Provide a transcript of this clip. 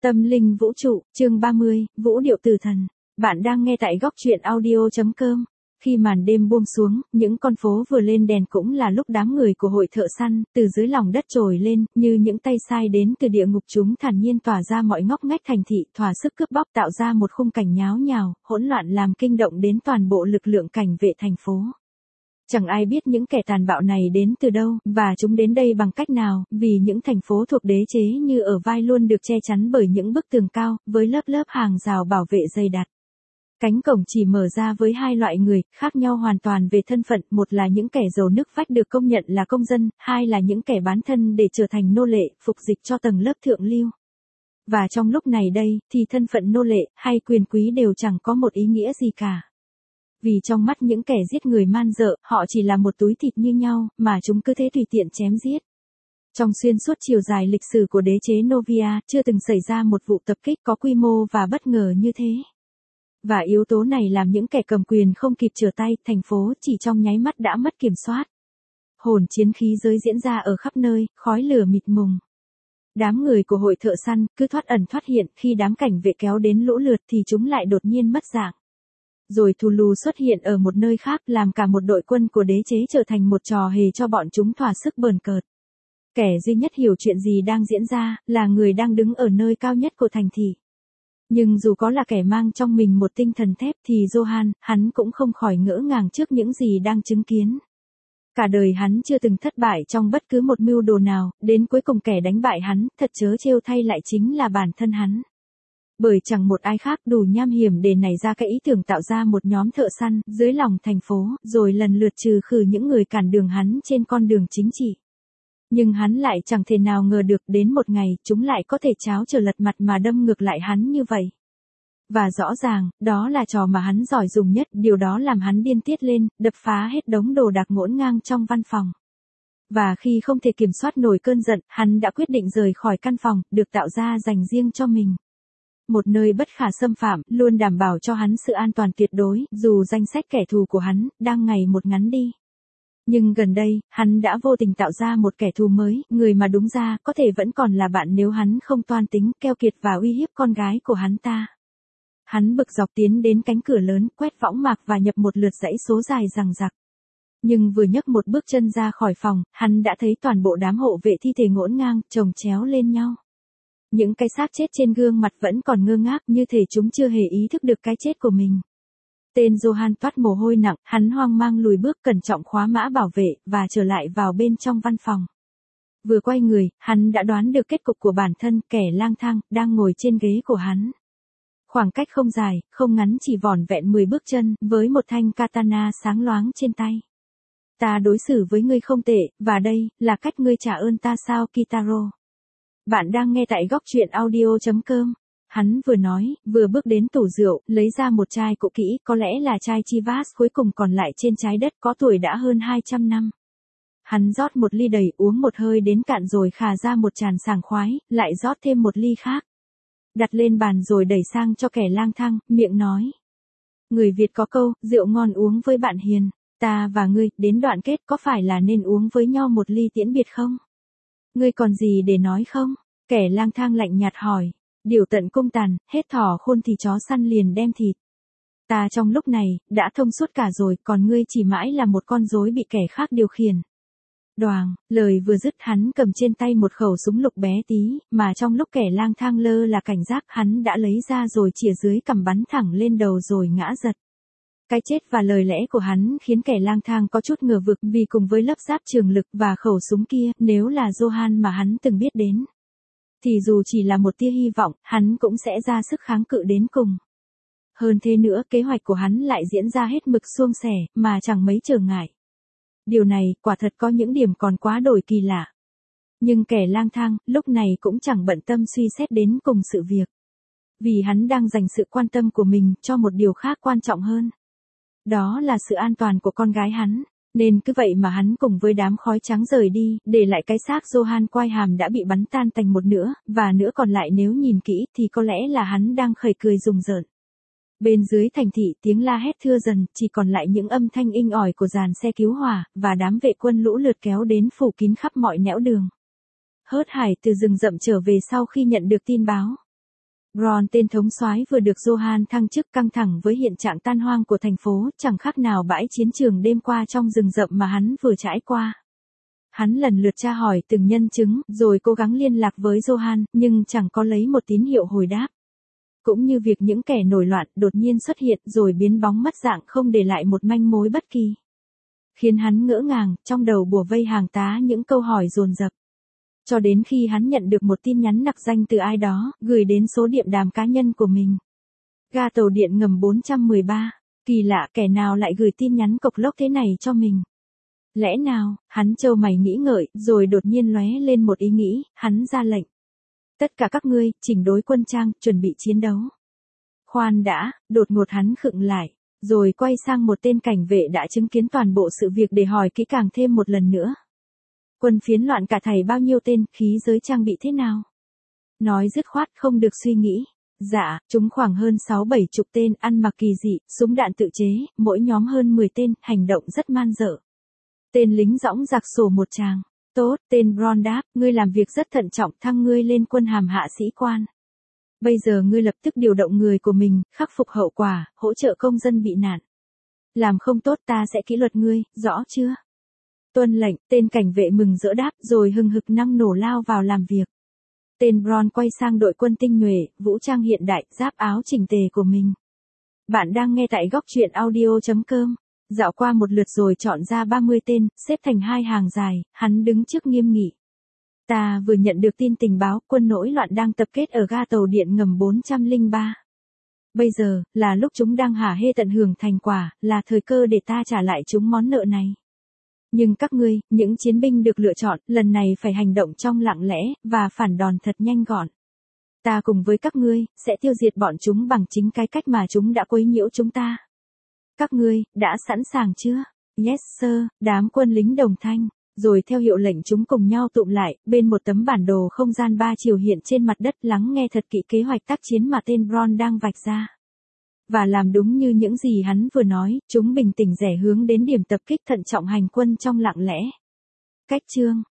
Tâm linh vũ trụ, chương 30, Vũ điệu tử thần. Bạn đang nghe tại góc truyện audio.com. Khi màn đêm buông xuống, những con phố vừa lên đèn cũng là lúc đám người của hội thợ săn, từ dưới lòng đất trồi lên, như những tay sai đến từ địa ngục chúng thản nhiên tỏa ra mọi ngóc ngách thành thị, thỏa sức cướp bóc tạo ra một khung cảnh nháo nhào, hỗn loạn làm kinh động đến toàn bộ lực lượng cảnh vệ thành phố. Chẳng ai biết những kẻ tàn bạo này đến từ đâu, và chúng đến đây bằng cách nào, vì những thành phố thuộc đế chế như ở vai luôn được che chắn bởi những bức tường cao, với lớp lớp hàng rào bảo vệ dày đặc. Cánh cổng chỉ mở ra với hai loại người, khác nhau hoàn toàn về thân phận, một là những kẻ giàu nứt vách được công nhận là công dân, hai là những kẻ bán thân để trở thành nô lệ, phục dịch cho tầng lớp thượng lưu. Và trong lúc này đây, thì thân phận nô lệ, hay quyền quý đều chẳng có một ý nghĩa gì cả. Vì trong mắt những kẻ giết người man dợ, họ chỉ là một túi thịt như nhau, mà chúng cứ thế tùy tiện chém giết. Trong xuyên suốt chiều dài lịch sử của đế chế Novia, chưa từng xảy ra một vụ tập kích có quy mô và bất ngờ như thế. Và yếu tố này làm những kẻ cầm quyền không kịp trở tay, thành phố chỉ trong nháy mắt đã mất kiểm soát. Hỗn chiến khí giới diễn ra ở khắp nơi, khói lửa mịt mùng. Đám người của hội thợ săn cứ thoát ẩn thoát hiện, khi đám cảnh vệ kéo đến lũ lượt thì chúng lại đột nhiên mất dạng. Rồi thù lù xuất hiện ở một nơi khác, làm cả một đội quân của đế chế trở thành một trò hề cho bọn chúng thỏa sức bờn cợt. Kẻ duy nhất hiểu chuyện gì đang diễn ra, là người đang đứng ở nơi cao nhất của thành thị. Nhưng dù có là kẻ mang trong mình một tinh thần thép thì Johan, hắn cũng không khỏi ngỡ ngàng trước những gì đang chứng kiến. Cả đời hắn chưa từng thất bại trong bất cứ một mưu đồ nào, đến cuối cùng kẻ đánh bại hắn, thật trớ trêu thay lại chính là bản thân hắn. Bởi chẳng một ai khác đủ nham hiểm để nảy ra cái ý tưởng tạo ra một nhóm thợ săn dưới lòng thành phố, rồi lần lượt trừ khử những người cản đường hắn trên con đường chính trị. Nhưng hắn lại chẳng thể nào ngờ được đến một ngày chúng lại có thể tráo trở lật mặt mà đâm ngược lại hắn như vậy. Và rõ ràng, đó là trò mà hắn giỏi dùng nhất, điều đó làm hắn điên tiết lên, đập phá hết đống đồ đạc ngổn ngang trong văn phòng. Và khi không thể kiểm soát nổi cơn giận, hắn đã quyết định rời khỏi căn phòng, được tạo ra dành riêng cho mình. Một nơi bất khả xâm phạm, luôn đảm bảo cho hắn sự an toàn tuyệt đối, dù danh sách kẻ thù của hắn đang ngày một ngắn đi. Nhưng gần đây, hắn đã vô tình tạo ra một kẻ thù mới, người mà đúng ra có thể vẫn còn là bạn nếu hắn không toan tính, keo kiệt và uy hiếp con gái của hắn ta. Hắn bực dọc tiến đến cánh cửa lớn, quét võng mạc và nhập một lượt dãy số dài dằng dặc. Nhưng vừa nhấc một bước chân ra khỏi phòng, hắn đã thấy toàn bộ đám hộ vệ thi thể ngổn ngang, chồng chéo lên nhau. Những cái xác chết trên gương mặt vẫn còn ngơ ngác, như thể chúng chưa hề ý thức được cái chết của mình. Tên Johan toát mồ hôi nặng, hắn hoang mang lùi bước, cẩn trọng khóa mã bảo vệ, và trở lại vào bên trong văn phòng. Vừa quay người, hắn đã đoán được kết cục của bản thân, kẻ lang thang, đang ngồi trên ghế của hắn. Khoảng cách không dài, không ngắn, chỉ vỏn vẹn 10 bước chân, với một thanh katana sáng loáng trên tay. Ta đối xử với ngươi không tệ, và đây, là cách ngươi trả ơn ta sao Kitaro? Bạn đang nghe tại góc truyện audio.com. Hắn vừa nói, vừa bước đến tủ rượu, lấy ra một chai cũ kỹ, có lẽ là chai Chivas cuối cùng còn lại trên trái đất, có tuổi đã hơn 200 năm. Hắn rót một ly đầy, uống một hơi đến cạn rồi khà ra một tràn sảng khoái, lại rót thêm một ly khác. Đặt lên bàn rồi đẩy sang cho kẻ lang thang, miệng nói. Người Việt có câu, rượu ngon uống với bạn hiền, ta và ngươi, đến đoạn kết có phải là nên uống với nhau một ly tiễn biệt không? Ngươi còn gì để nói không? Kẻ lang thang lạnh nhạt hỏi. Điều tận cung tàn, hết thỏ khôn thì chó săn liền đem thịt. Ta trong lúc này, đã thông suốt cả rồi, còn ngươi chỉ mãi là một con rối bị kẻ khác điều khiển. Đoàng, lời vừa dứt hắn cầm trên tay một khẩu súng lục bé tí, mà trong lúc kẻ lang thang lơ là cảnh giác hắn đã lấy ra rồi chĩa dưới cằm bắn thẳng lên đầu rồi ngã giật. Cái chết và lời lẽ của hắn khiến kẻ lang thang có chút ngờ vực, vì cùng với lớp giáp trường lực và khẩu súng kia, nếu là Johan mà hắn từng biết đến, thì dù chỉ là một tia hy vọng, hắn cũng sẽ ra sức kháng cự đến cùng. Hơn thế nữa, kế hoạch của hắn lại diễn ra hết mực suôn sẻ, mà chẳng mấy trở ngại. Điều này, quả thật có những điểm còn quá đổi kỳ lạ. Nhưng kẻ lang thang, lúc này cũng chẳng bận tâm suy xét đến cùng sự việc. Vì hắn đang dành sự quan tâm của mình cho một điều khác quan trọng hơn. Đó là sự an toàn của con gái hắn. Nên cứ vậy mà hắn cùng với đám khói trắng rời đi, để lại cái xác Johan quai hàm đã bị bắn tan thành một nửa, và nửa còn lại nếu nhìn kỹ thì có lẽ là hắn đang khẩy cười rùng rợn. Bên dưới thành thị tiếng la hét thưa dần, chỉ còn lại những âm thanh inh ỏi của dàn xe cứu hỏa, và đám vệ quân lũ lượt kéo đến phủ kín khắp mọi nẻo đường. Hớt hải từ rừng rậm trở về sau khi nhận được tin báo. Ron tên thống soái vừa được Johan thăng chức căng thẳng với hiện trạng tan hoang của thành phố, chẳng khác nào bãi chiến trường đêm qua trong rừng rậm mà hắn vừa trải qua. Hắn lần lượt tra hỏi từng nhân chứng, rồi cố gắng liên lạc với Johan, nhưng chẳng có lấy một tín hiệu hồi đáp. Cũng như việc những kẻ nổi loạn đột nhiên xuất hiện rồi biến bóng mất dạng không để lại một manh mối bất kỳ. Khiến hắn ngỡ ngàng, trong đầu bủa vây hàng tá những câu hỏi dồn dập. Cho đến khi hắn nhận được một tin nhắn nặc danh từ ai đó, gửi đến số điện đàm cá nhân của mình. Ga tàu điện ngầm 413. Kỳ lạ, kẻ nào lại gửi tin nhắn cộc lốc thế này cho mình? Lẽ nào, hắn trâu mày nghĩ ngợi, rồi đột nhiên lóe lên một ý nghĩ, hắn ra lệnh. Tất cả các ngươi, chỉnh đối quân trang, chuẩn bị chiến đấu. Khoan đã, đột ngột hắn khựng lại, rồi quay sang một tên cảnh vệ đã chứng kiến toàn bộ sự việc để hỏi kỹ càng thêm một lần nữa. Quân phiến loạn cả thảy bao nhiêu tên, khí giới trang bị thế nào? Nói dứt khoát không được suy nghĩ. Dạ, chúng khoảng hơn 6-7 chục tên, ăn mặc kỳ dị, súng đạn tự chế, mỗi nhóm hơn 10 tên, hành động rất man dợ. Tên lính dõng dạc sổ một tràng. Tốt, tên Ron đáp, ngươi làm việc rất thận trọng, thăng ngươi lên quân hàm hạ sĩ quan. Bây giờ ngươi lập tức điều động người của mình, khắc phục hậu quả, hỗ trợ công dân bị nạn. Làm không tốt ta sẽ kỷ luật ngươi, rõ chưa? Tuân lệnh, tên cảnh vệ mừng rỡ đáp, rồi hừng hực năng nổ lao vào làm việc. Tên Ron quay sang đội quân tinh nhuệ, vũ trang hiện đại, giáp áo chỉnh tề của mình. Bạn đang nghe tại góc truyện audio.com. Dạo qua một lượt rồi chọn ra 30 tên, xếp thành hai hàng dài, hắn đứng trước nghiêm nghị. Ta vừa nhận được tin tình báo, quân nổi loạn đang tập kết ở ga tàu điện ngầm 403. Bây giờ, là lúc chúng đang hả hê tận hưởng thành quả, là thời cơ để ta trả lại chúng món nợ này. Nhưng các ngươi, những chiến binh được lựa chọn, lần này phải hành động trong lặng lẽ, và phản đòn thật nhanh gọn. Ta cùng với các ngươi, sẽ tiêu diệt bọn chúng bằng chính cái cách mà chúng đã quấy nhiễu chúng ta. Các ngươi, đã sẵn sàng chưa? Yes sir, đám quân lính đồng thanh. Rồi theo hiệu lệnh chúng cùng nhau tụm lại, bên một tấm bản đồ không gian 3 chiều hiện trên mặt đất, lắng nghe thật kỹ kế hoạch tác chiến mà tên Ron đang vạch ra. Và làm đúng như những gì hắn vừa nói, chúng bình tĩnh rẽ hướng đến điểm tập kích thận trọng hành quân trong lặng lẽ. Cách chương